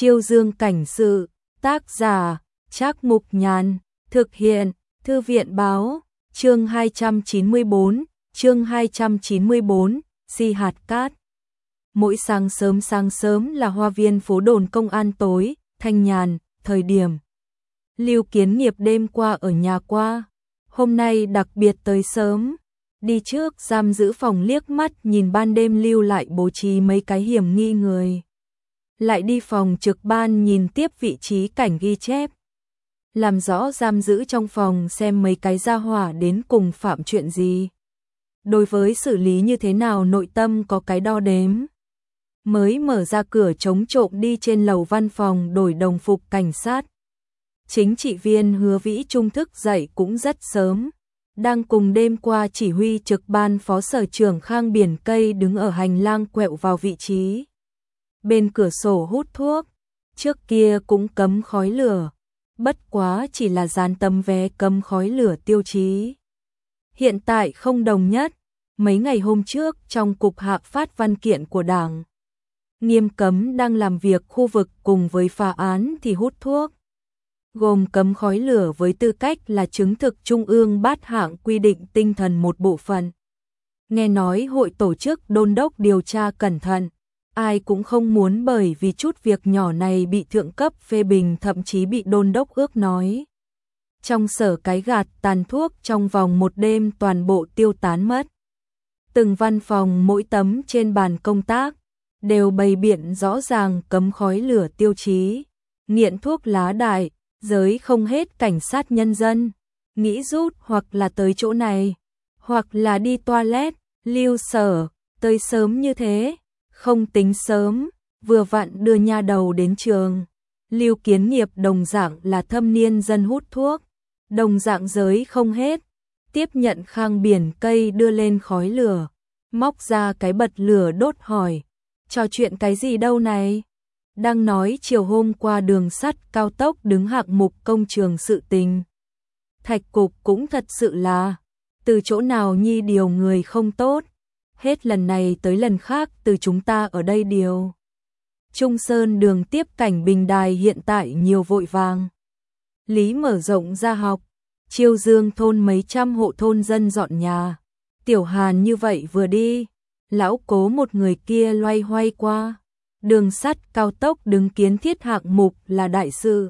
Chiêu Dương cảnh sự, tác giả, Trác Mục Nhàn, thực hiện, Thư viện báo, chương 294, Si hạt cát. Mỗi sáng sớm là hoa viên phố đồn công an tối, thanh nhàn, thời điểm. Lưu Kiến Nghiệp đêm qua ở nhà qua, hôm nay đặc biệt tới sớm. Đi trước giam giữ phòng liếc mắt nhìn ban đêm lưu lại bố trí mấy cái hiểm nghi người. Lại đi phòng trực ban nhìn tiếp vị trí cảnh ghi chép. Làm rõ giam giữ trong phòng xem mấy cái gia hỏa đến cùng phạm chuyện gì. Đối với xử lý như thế nào nội tâm có cái đo đếm. Mới mở ra cửa chống trộm đi trên lầu văn phòng đổi đồng phục cảnh sát. Chính trị viên Hứa Vĩ Trung thức dậy cũng rất sớm. Đang cùng đêm qua chỉ huy trực ban phó sở trưởng Khang Biển Cây đứng ở hành lang quẹo vào vị trí. Bên cửa sổ hút thuốc, trước kia cũng cấm khói lửa, bất quá chỉ là dán tấm vé cấm khói lửa tiêu chí. Hiện tại không đồng nhất, mấy ngày hôm trước trong cục hạ phát văn kiện của Đảng, nghiêm cấm đang làm việc khu vực cùng với phá án thì hút thuốc. Gồm cấm khói lửa với tư cách là chứng thực trung ương bát hạng quy định tinh thần một bộ phận. Nghe nói hội tổ chức đôn đốc điều tra cẩn thận, ai cũng không muốn bởi vì chút việc nhỏ này bị thượng cấp phê bình thậm chí bị đôn đốc ước nói. Trong sở cái gạt tàn thuốc trong vòng một đêm toàn bộ tiêu tán mất. Từng văn phòng mỗi tấm trên bàn công tác đều bày biện rõ ràng cấm khói lửa tiêu chí. Nghiện thuốc lá đại, giới không hết cảnh sát nhân dân, nghĩ rút hoặc là tới chỗ này, hoặc là đi toilet, lưu sở, tới sớm như thế, không tính sớm, vừa vặn đưa nha đầu đến trường. Lưu Kiến Nghiệp đồng dạng là thâm niên dân hút thuốc, đồng dạng giới không hết, tiếp nhận Khang Biển Cây đưa lên khói lửa, móc ra cái bật lửa đốt hỏi, trò chuyện cái gì đâu này? Đang nói chiều hôm qua đường sắt cao tốc đứng hạng mục công trường sự tình. Thạch cục cũng thật sự là, từ chỗ nào nhi điều người không tốt, hết lần này tới lần khác từ chúng ta ở đây điều. Trung Sơn đường tiếp cảnh Bình Đài hiện tại nhiều vội vàng. Lý mở rộng ra học, Chiêu Dương thôn mấy trăm hộ thôn dân dọn nhà. Tiểu Hàn như vậy vừa đi, lão Cố một người kia loay hoay qua. Đường sắt cao tốc đứng kiến thiết hạng mục là đại sự.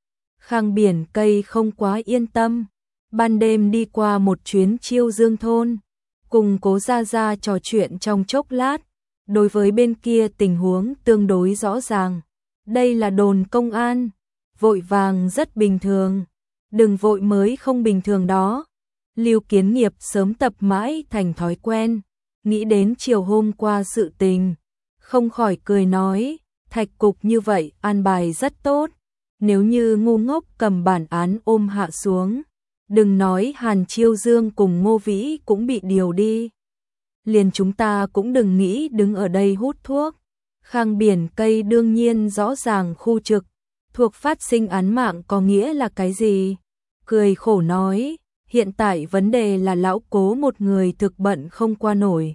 Khang Biển Cây không quá yên tâm, ban đêm đi qua một chuyến Chiêu Dương thôn, cùng Cố Gia Gia trò chuyện trong chốc lát, đối với bên kia tình huống tương đối rõ ràng. Đây là đồn công an, vội vàng rất bình thường, đừng vội mới không bình thường đó. Lưu Kiến Nghiệp sớm tập mãi thành thói quen, nghĩ đến chiều hôm qua sự tình. Không khỏi cười nói, thạch cục như vậy an bài rất tốt, nếu như ngu ngốc cầm bản án ôm hạ xuống, đừng nói Hàn Chiêu Dương cùng Ngô Vĩ cũng bị điều đi. Liền chúng ta cũng đừng nghĩ đứng ở đây hút thuốc. Khang Biển Cây đương nhiên rõ ràng khu trực, thuộc phát sinh án mạng có nghĩa là cái gì? Cười khổ nói, hiện tại vấn đề là lão Cố một người thực bận không qua nổi.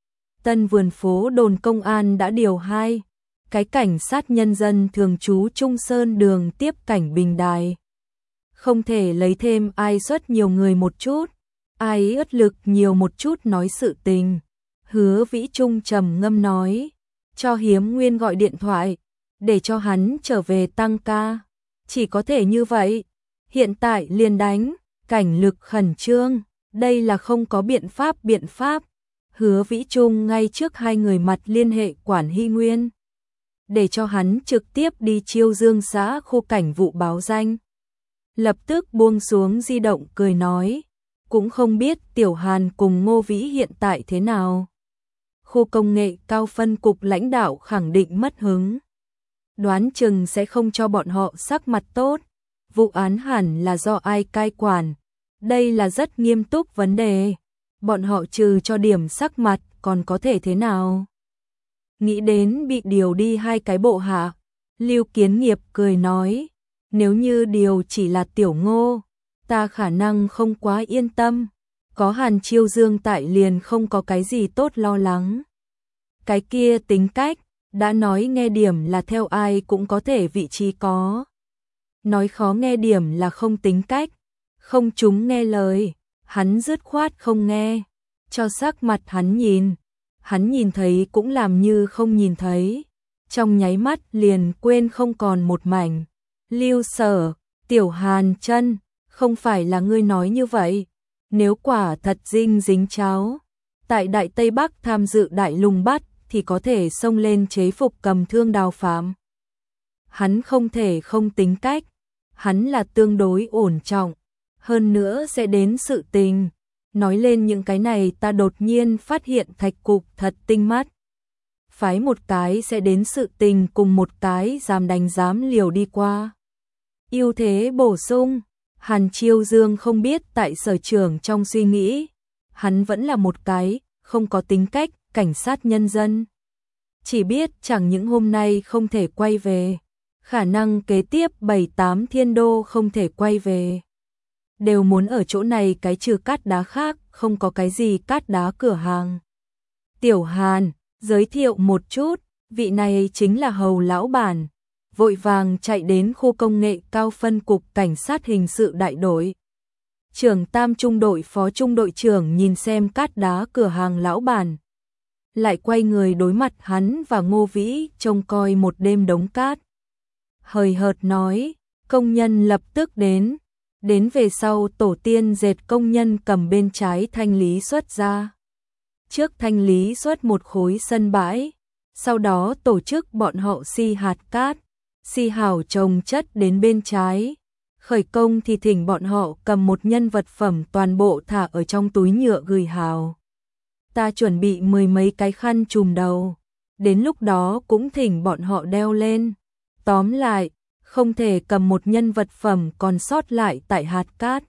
Tân vườn phố đồn công an đã điều 2 cái cảnh sát nhân dân thường trú Trung Sơn đường tiếp cảnh Bình Đài. Không thể lấy thêm ai xuất nhiều người một chút, ai ất lực nhiều một chút nói sự tình. Hứa Vĩ Trung trầm ngâm nói, cho Hiếm Nguyên gọi điện thoại, để cho hắn trở về tăng ca. Chỉ có thể như vậy, hiện tại liền đánh, cảnh lực khẩn trương, đây là không có biện pháp. Hứa Vĩ Trung ngay trước hai người mặt liên hệ quản Hy Nguyên, để cho hắn trực tiếp đi Chiêu Dương xã khu cảnh vụ báo danh. Lập tức buông xuống di động cười nói, cũng không biết Tiểu Hàn cùng Ngô Vĩ hiện tại thế nào. Khu công nghệ cao phân cục lãnh đạo khẳng định mất hứng, đoán chừng sẽ không cho bọn họ sắc mặt tốt. Vụ án hẳn là do ai cai quản, đây là rất nghiêm túc vấn đề. Bọn họ trừ cho điểm sắc mặt còn có thể thế nào? Nghĩ đến bị điều đi 2 cái bộ hạ, Lưu Kiến Nghiệp cười nói, nếu như điều chỉ là Tiểu Ngô, ta khả năng không quá yên tâm, có Hàn Chiêu Dương tại liền không có cái gì tốt lo lắng. Cái kia tính cách, Đã nói nghe điểm là theo ai cũng có thể vị trí có. Nói khó nghe điểm là không tính cách, không chúng nghe lời, hắn dứt khoát không nghe, cho sắc mặt hắn nhìn thấy cũng làm như không nhìn thấy, trong nháy mắt liền quên không còn một mảnh. Lưu Sở, Tiểu Hàn Chân, không phải là ngươi nói như vậy, nếu quả thật dính cháo, tại Đại Tây Bắc tham dự Đại Lùng Bắt thì có thể xông lên chế phục Cầm Thương Đào Phạm. Hắn không thể không tính cách, hắn là tương đối ổn trọng, hơn nữa sẽ đến sự tình. Nói lên những cái này ta đột nhiên phát hiện Thạch Cục thật tinh mắt. Phái một cái sẽ đến sự tình cùng một cái dám đánh dám liều đi qua. Ưu thế bổ sung, Hàn Chiêu Dương không biết tại Sở trưởng trong suy nghĩ, hắn vẫn là một cái không có tính cách cảnh sát nhân dân. Chỉ biết chẳng những hôm nay không thể quay về, khả năng kế tiếp 7-8 thiên đô không thể quay về. Đều muốn ở chỗ này cái trừ cát đá khác, không có cái gì cát đá cửa hàng. Tiểu Hàn, giới thiệu một chút, vị này chính là Hầu lão bản. Vội vàng chạy đến khu công nghệ cao phân cục cảnh sát hình sự đại đội. Trưởng tam trung đội phó trung đội trưởng nhìn xem cát đá cửa hàng lão bản. Lại quay người đối mặt hắn và Ngô Vĩ trông coi một đêm đống cát. Hời hợt nói, công nhân lập tức đến. Đến về sau tổ tiên dệt công nhân cầm bên trái thanh lý xuất ra. Trước thanh lý xuất một khối sân bãi. Sau đó tổ chức bọn họ si hạt cát. Si hảo trồng chất đến bên trái. Khởi công thì thỉnh bọn họ cầm một nhân vật phẩm toàn bộ thả ở trong túi nhựa gửi hào. Ta chuẩn bị 10 mấy cái khăn trùm đầu. Đến lúc đó cũng thỉnh bọn họ đeo lên. Tóm lại, không thể cầm một nhân vật phẩm còn sót lại tại hạt cát.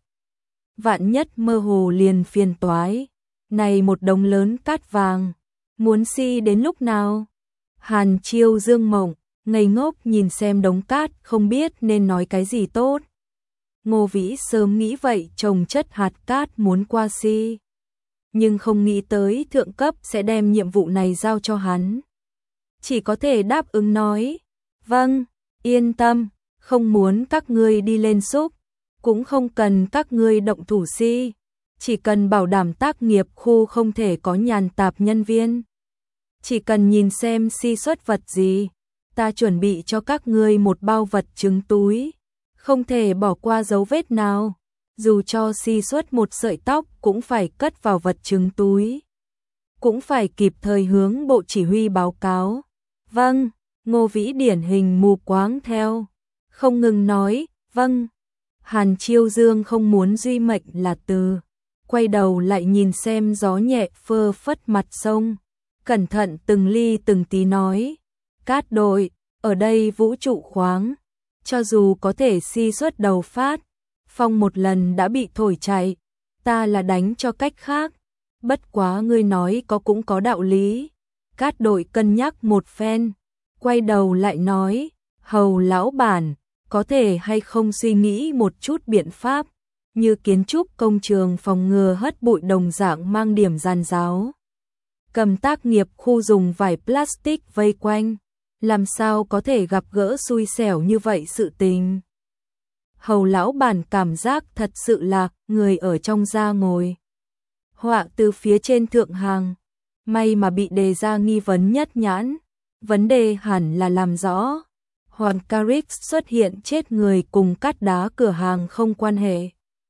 Vạn nhất mơ hồ liền phiền toái. Này một đống lớn cát vàng. Muốn si đến lúc nào? Hàn Chiêu Dương mộng, ngây ngốc nhìn xem đống cát không biết nên nói cái gì tốt. Ngô Vĩ sớm nghĩ vậy trồng chất hạt cát muốn qua si. Nhưng không nghĩ tới thượng cấp sẽ đem nhiệm vụ này giao cho hắn. Chỉ có thể đáp ứng nói. Vâng, yên tâm, không muốn các ngươi đi lên xúc. Cũng không cần các ngươi động thủ si. Chỉ cần bảo đảm tác nghiệp khu không thể có nhàn tạp nhân viên. Chỉ cần nhìn xem si xuất vật gì. Ta chuẩn bị cho các ngươi một bao vật chứng túi. Không thể bỏ qua dấu vết nào. Dù cho si xuất một sợi tóc cũng phải cất vào vật chứng túi. Cũng phải kịp thời hướng bộ chỉ huy báo cáo. Vâng, Ngô Vĩ điển hình mù quáng theo. Không ngừng nói, vâng. Hàn Chiêu Dương không muốn duy mệnh là từ. Quay đầu lại nhìn xem gió nhẹ phơ phất mặt sông. Cẩn thận từng ly từng tí nói. Cát đội, ở đây vũ trụ khoáng. Cho dù có thể si xuất đầu phát. Phong một lần đã bị thổi chạy. Ta là đánh cho cách khác. Bất quá ngươi nói có cũng có đạo lý. Cát đội cân nhắc một phen. Quay đầu lại nói. Hầu lão bản, có thể hay không suy nghĩ một chút biện pháp. Như kiến trúc công trường phòng ngừa hất bụi đồng dạng mang điểm giàn giáo. Cầm tác nghiệp khu dùng vải plastic vây quanh. Làm sao có thể gặp gỡ xui xẻo như vậy sự tình. Hầu lão bản cảm giác thật sự là người ở trong da ngồi. Họa từ phía trên thượng hàng. May mà bị đề ra nghi vấn nhất nhãn. Vấn đề hẳn là làm rõ. Hoàng Carix xuất hiện chết người cùng cát đá cửa hàng không quan hệ.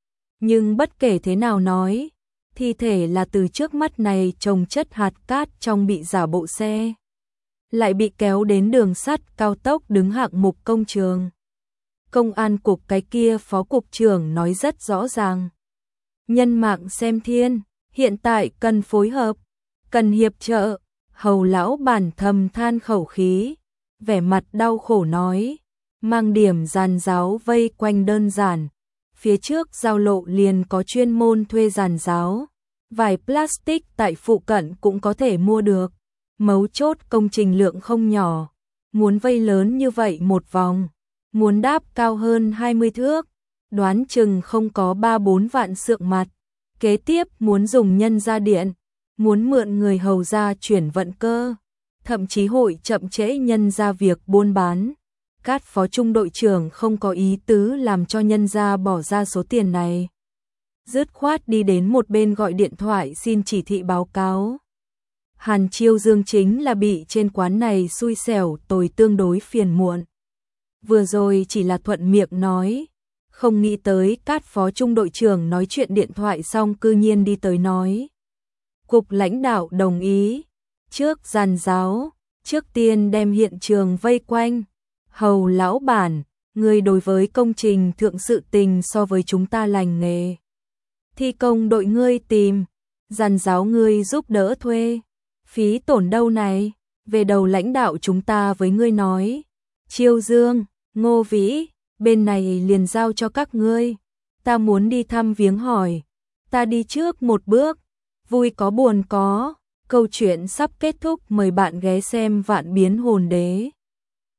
Nhưng bất kể thế nào nói, thi thể là từ trước mắt này trồng chất hạt cát trong bị giả bộ xe. Lại bị kéo đến đường sắt cao tốc đứng hạng mục công trường. Công an cục cái kia phó cục trưởng nói rất rõ ràng. Nhân mạng xem thiên, hiện tại cần phối hợp, cần hiệp trợ. Hầu lão bản thầm than khẩu khí, vẻ mặt đau khổ nói, mang điểm giàn giáo vây quanh đơn giản. Phía trước giao lộ liền có chuyên môn thuê giàn giáo, vải plastic tại phụ cận cũng có thể mua được. Mấu chốt công trình lượng không nhỏ, muốn vây lớn như vậy một vòng, muốn đáp cao hơn 20 thước, đoán chừng không có 3-4 vạn sượng mặt. Kế tiếp muốn dùng nhân ra điện, muốn mượn người hầu ra chuyển vận cơ, thậm chí hội chậm trễ nhân ra việc buôn bán. Cát phó trung đội trưởng không có ý tứ làm cho nhân ra bỏ ra số tiền này. Dứt khoát đi đến một bên gọi điện thoại xin chỉ thị báo cáo. Hàn Chiêu Dương chính là bị trên quán này xui xẻo tồi tương đối phiền muộn. Vừa rồi chỉ là thuận miệng nói, không nghĩ tới Cát phó trung đội trưởng nói chuyện điện thoại xong cư nhiên đi tới nói. Cục lãnh đạo đồng ý, trước giàn giáo, trước tiên đem hiện trường vây quanh. Hầu lão bản, người đối với công trình thượng sự tình so với chúng ta lành nghề. Thi công đội ngươi tìm, giàn giáo ngươi giúp đỡ thuê. Phí tổn đâu này, về đầu lãnh đạo chúng ta với ngươi nói. Chiêu Dương, Ngô Vĩ, bên này liền giao cho các ngươi. Ta muốn đi thăm viếng hỏi. Ta đi trước một bước, vui có buồn có. Câu chuyện sắp kết thúc, mời bạn ghé xem Vạn Biến Hồn Đế.